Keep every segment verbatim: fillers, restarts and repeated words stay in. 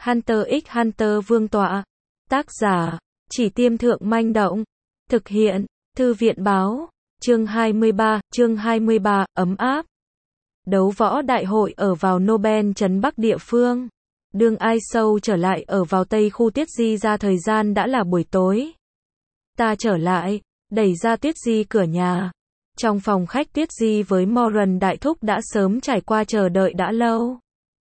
Hunter x Hunter Vương tọa. Tác giả, Chỉ Tiêm Thượng Manh Động. Thực hiện, Thư viện Báo. Chương hai mươi ba, chương hai mươi ba, ấm áp. Đấu võ đại hội ở vào Nobel trấn Bắc địa phương. Đương ai sâu trở lại ở vào Tây khu Tiết Di ra thời gian đã là buổi tối. Ta trở lại, đẩy ra Tiết Di cửa nhà. Trong phòng khách Tiết Di với Moran đại thúc đã sớm trải qua chờ đợi đã lâu.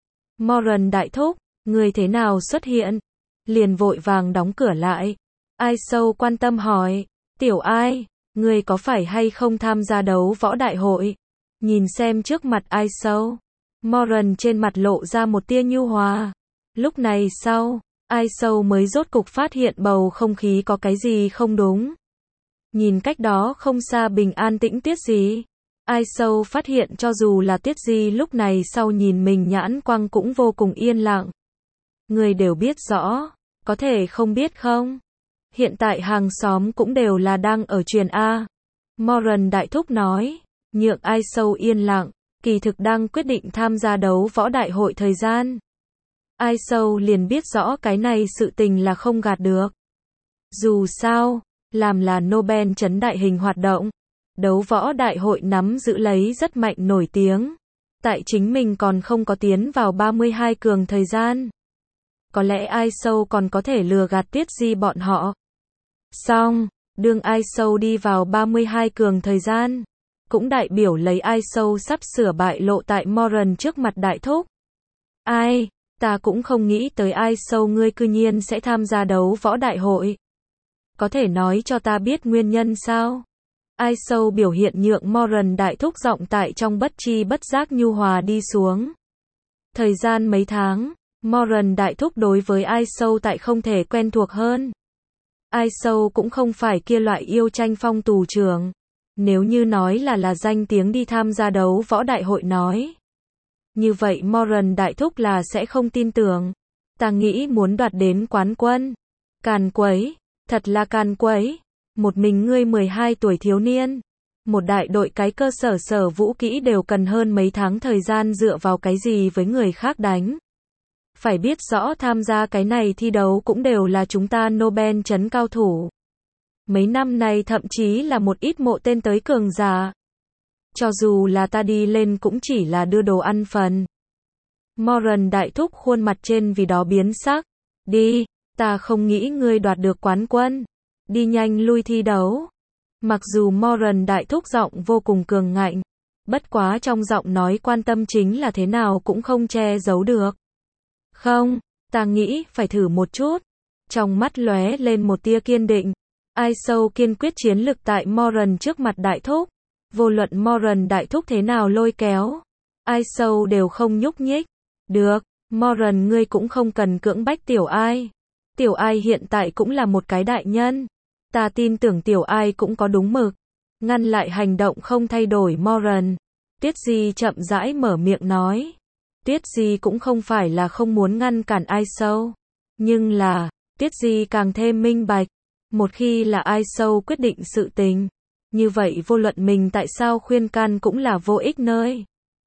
Moran đại thúc, người thế nào xuất hiện? Liền vội vàng đóng cửa lại. Ai sâu quan tâm hỏi, tiểu ai, người có phải hay không tham gia đấu võ đại hội? Nhìn xem trước mặt ai sâu. Moran trên mặt lộ ra một tia nhu hòa. Lúc này sau, ai sâu mới rốt cục phát hiện bầu không khí có cái gì không đúng. Nhìn cách đó không xa bình an tĩnh Tiết Di. Ai sâu phát hiện cho dù là Tiết Di lúc này sau nhìn mình nhãn quang cũng vô cùng yên lặng. Người đều biết rõ, có thể không biết không? Hiện tại hàng xóm cũng đều là đang ở truyền A. Moran đại thúc nói, nhượng ai sâu yên lặng, kỳ thực đang quyết định tham gia đấu võ đại hội thời gian. Ai sâu liền biết rõ cái này sự tình là không gạt được. Dù sao, làm là Nobel trấn đại hình hoạt động, đấu võ đại hội nắm giữ lấy rất mạnh nổi tiếng. Tại chính mình còn không có tiến vào ba mươi hai cường thời gian. Có lẽ ai sâu còn có thể lừa gạt Tiết Di bọn họ. Xong, đương ai sâu đi vào ba mươi hai cường thời gian, cũng đại biểu lấy ai sâu sắp sửa bại lộ tại Moran trước mặt đại thúc. Ai, ta cũng không nghĩ tới ai sâu ngươi cư nhiên sẽ tham gia đấu võ đại hội. Có thể nói cho ta biết nguyên nhân sao? Ai sâu biểu hiện nhượng Moran đại thúc giọng tại trong bất chi bất giác nhu hòa đi xuống. Thời gian mấy tháng, Moran đại thúc đối với ai sâu tại không thể quen thuộc hơn. Ai sâu cũng không phải kia loại yêu tranh phong tù trưởng. Nếu như nói là là danh tiếng đi tham gia đấu võ đại hội nói. Như vậy Moran đại thúc là sẽ không tin tưởng. Ta nghĩ muốn đoạt đến quán quân. Càn quấy, thật là càn quấy. Một mình ngươi mười hai tuổi thiếu niên. Một đại đội cái cơ sở sở vũ kỹ đều cần hơn mấy tháng thời gian dựa vào cái gì với người khác đánh. Phải biết rõ tham gia cái này thi đấu cũng đều là chúng ta Nobel trấn cao thủ. Mấy năm này thậm chí là một ít mộ tên tới cường giả. Cho dù là ta đi lên cũng chỉ là đưa đồ ăn phần. Moran đại thúc khuôn mặt trên vì đó biến sắc. Đi, ta không nghĩ ngươi đoạt được quán quân. Đi nhanh lui thi đấu. Mặc dù Moran đại thúc giọng vô cùng cường ngạnh. Bất quá trong giọng nói quan tâm chính là thế nào cũng không che giấu được. Không, ta nghĩ phải thử một chút. Trong mắt lóe lên một tia kiên định. Ai sâu kiên quyết chiến lực tại Moran trước mặt đại thúc. Vô luận Moran đại thúc thế nào lôi kéo. Ai sâu đều không nhúc nhích. Được, Moran ngươi cũng không cần cưỡng bách tiểu ai. Tiểu ai hiện tại cũng là một cái đại nhân. Ta tin tưởng tiểu ai cũng có đúng mực. Ngăn lại hành động không thay đổi Moran. Tiết Di chậm rãi mở miệng nói. Tiết Di cũng không phải là không muốn ngăn cản ai sâu. Nhưng là, Tiết Di càng thêm minh bạch. Một khi là ai sâu quyết định sự tình. Như vậy vô luận mình tại sao khuyên can cũng là vô ích nơi.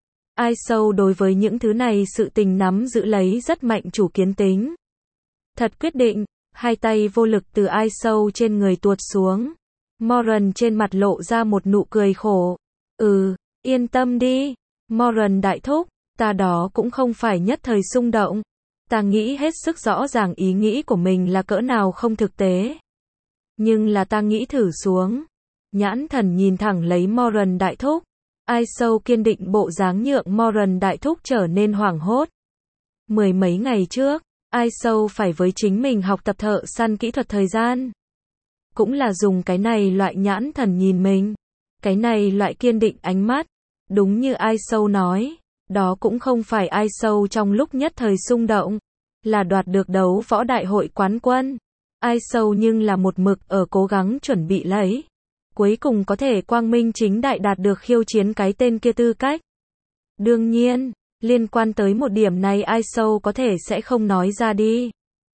Ai sâu đối với những thứ này sự tình nắm giữ lấy rất mạnh chủ kiến tính. Thật quyết định, hai tay vô lực từ ai sâu trên người tuột xuống. Moran trên mặt lộ ra một nụ cười khổ. Ừ, yên tâm đi. Moran đại thúc, ta đó cũng không phải nhất thời xung động. Ta nghĩ hết sức rõ ràng ý nghĩ của mình là cỡ nào không thực tế. Nhưng là ta nghĩ thử xuống. Nhãn thần nhìn thẳng lấy Moran đại thúc. Ai sâu kiên định bộ dáng nhượng Moran đại thúc trở nên hoảng hốt. Mười mấy ngày trước, ai sâu phải với chính mình học tập thợ săn kỹ thuật thời gian. Cũng là dùng cái này loại nhãn thần nhìn mình. Cái này loại kiên định ánh mắt. Đúng như ai sâu nói. Đó cũng không phải ai sâu trong lúc nhất thời xung động. Là đoạt được đấu võ đại hội quán quân. Ai sâu nhưng là một mực ở cố gắng chuẩn bị lấy. Cuối cùng có thể quang minh chính đại đạt được khiêu chiến cái tên kia tư cách. Đương nhiên, liên quan tới một điểm này ai sâu có thể sẽ không nói ra đi.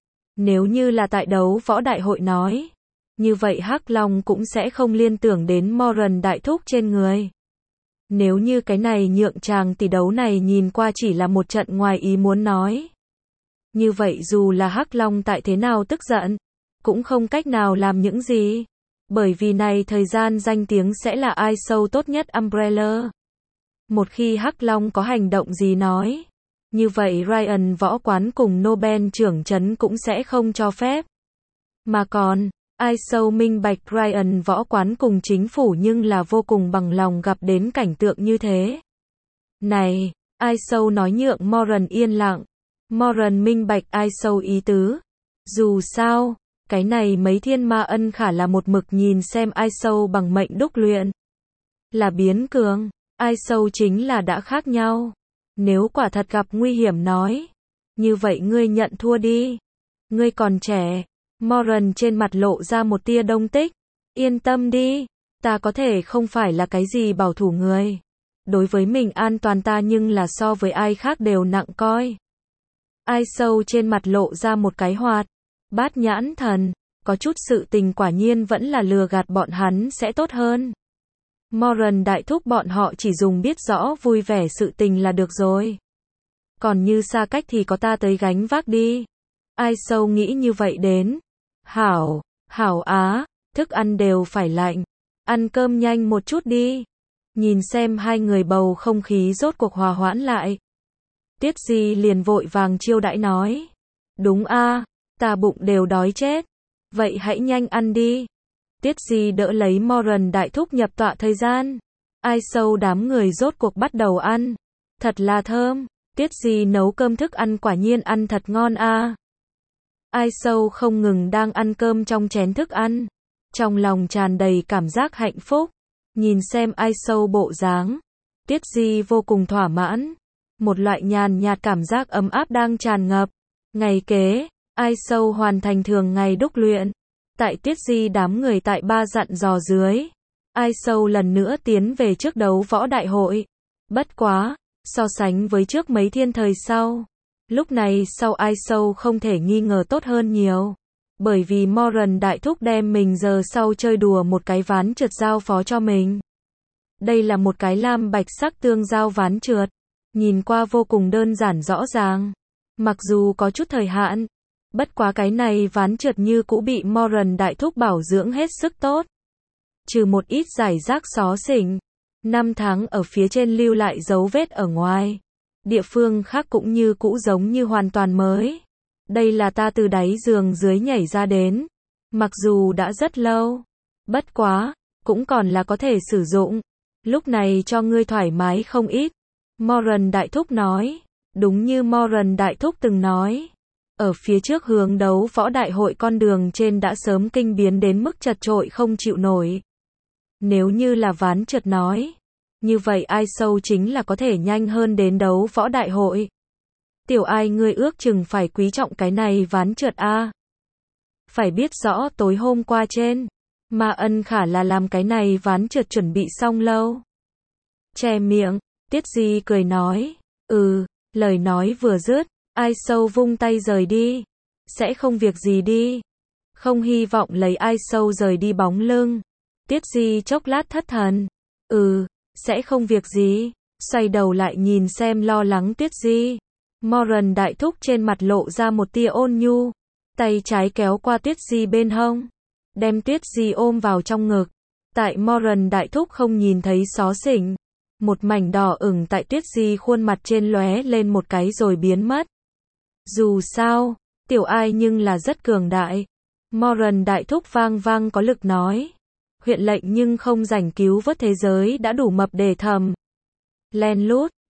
Nếu như là tại đấu võ đại hội nói. Như vậy Hắc Long cũng sẽ không liên tưởng đến Moran đại thúc trên người. Nếu như cái này nhượng chàng tỷ đấu này nhìn qua chỉ là một trận ngoài ý muốn nói. Như vậy dù là Hắc Long tại thế nào tức giận, cũng không cách nào làm những gì. Bởi vì này thời gian danh tiếng sẽ là ai sâu tốt nhất Umbrella. Một khi Hắc Long có hành động gì nói, như vậy Ryan võ quán cùng Nobel trưởng trấn cũng sẽ không cho phép. Mà còn, ai sâu minh bạch Ryan võ quán cùng chính phủ nhưng là vô cùng bằng lòng gặp đến cảnh tượng như thế. Này, ai sâu nói nhượng Moran yên lặng. Moran minh bạch ai sâu ý tứ. Dù sao, cái này mấy thiên ma ân khả là một mực nhìn xem ai sâu bằng mệnh đúc luyện. Là biến cường, ai sâu chính là đã khác nhau. Nếu quả thật gặp nguy hiểm nói, như vậy ngươi nhận thua đi. Ngươi còn trẻ. Moran trên mặt lộ ra một tia đông tích. Yên tâm đi, ta có thể không phải là cái gì bảo thủ người. Đối với mình an toàn ta nhưng là so với ai khác đều nặng coi. Ai sâu trên mặt lộ ra một cái hoạt bát nhãn thần, có chút sự tình quả nhiên vẫn là lừa gạt bọn hắn sẽ tốt hơn. Moran đại thúc bọn họ chỉ dùng biết rõ vui vẻ sự tình là được rồi. Còn như xa cách thì có ta tới gánh vác đi. Ai sâu nghĩ như vậy đến. Hảo, hảo á, thức ăn đều phải lạnh. Ăn cơm nhanh một chút đi. Nhìn xem hai người bầu không khí rốt cuộc hòa hoãn lại. Tiết Di liền vội vàng chiêu đãi nói. Đúng a, ta bụng đều đói chết. Vậy hãy nhanh ăn đi. Tiết Di đỡ lấy Moran đại thúc nhập tọa thời gian. Ai sâu đám người rốt cuộc bắt đầu ăn. Thật là thơm. Tiết Di nấu cơm thức ăn quả nhiên ăn thật ngon a. Ai sâu không ngừng đang ăn cơm trong chén thức ăn. Trong lòng tràn đầy cảm giác hạnh phúc. Nhìn xem ai sâu bộ dáng. Tiết Di vô cùng thỏa mãn. Một loại nhàn nhạt cảm giác ấm áp đang tràn ngập. Ngày kế, ai sâu hoàn thành thường ngày đúc luyện. Tại Tiết Di đám người tại ba dặn dò dưới. Ai sâu lần nữa tiến về trước đấu võ đại hội. Bất quá, so sánh với trước mấy thiên thời sau. Lúc này sau ai sâu không thể nghi ngờ tốt hơn nhiều. Bởi vì Moran đại thúc đem mình giờ sau chơi đùa một cái ván trượt giao phó cho mình. Đây là một cái lam bạch sắc tương giao ván trượt. Nhìn qua vô cùng đơn giản rõ ràng. Mặc dù có chút thời hạn. Bất quá cái này ván trượt như cũ bị Moran đại thúc bảo dưỡng hết sức tốt. Trừ một ít giải rác xó xỉnh. Năm tháng ở phía trên lưu lại dấu vết ở ngoài. Địa phương khác cũng như cũ giống như hoàn toàn mới. Đây là ta từ đáy giường dưới nhảy ra đến. Mặc dù đã rất lâu. Bất quá, cũng còn là có thể sử dụng. Lúc này cho ngươi thoải mái không ít. Moran đại thúc nói. Đúng như Moran đại thúc từng nói. Ở phía trước hướng đấu võ đại hội con đường trên đã sớm kinh biến đến mức chật chội không chịu nổi. Nếu như là ván trượt nói. Như vậy ai sâu chính là có thể nhanh hơn đến đấu võ đại hội. Tiểu ai ngươi ước chừng phải quý trọng cái này ván trượt a. Phải biết rõ tối hôm qua trên. Mà ân khả là làm cái này ván trượt chuẩn bị xong lâu. Che miệng, Tiết Di cười nói. Ừ, lời nói vừa dứt. Ai sâu vung tay rời đi. Sẽ không việc gì đi. Không hy vọng lấy ai sâu rời đi bóng lưng. Tiết Di chốc lát thất thần. Ừ, sẽ không việc gì. Xoay đầu lại nhìn xem lo lắng Tiết Di. Moran đại thúc trên mặt lộ ra một tia ôn nhu. Tay trái kéo qua Tiết Di bên hông. Đem Tiết Di ôm vào trong ngực. Tại Moran đại thúc không nhìn thấy xó xỉnh. Một mảnh đỏ ửng tại Tiết Di khuôn mặt trên lóe lên một cái rồi biến mất. Dù sao, tiểu ai nhưng là rất cường đại. Moran đại thúc vang vang có lực nói. Huyện lệnh nhưng không rảnh cứu vớt thế giới đã đủ mập để thầm. Len lút,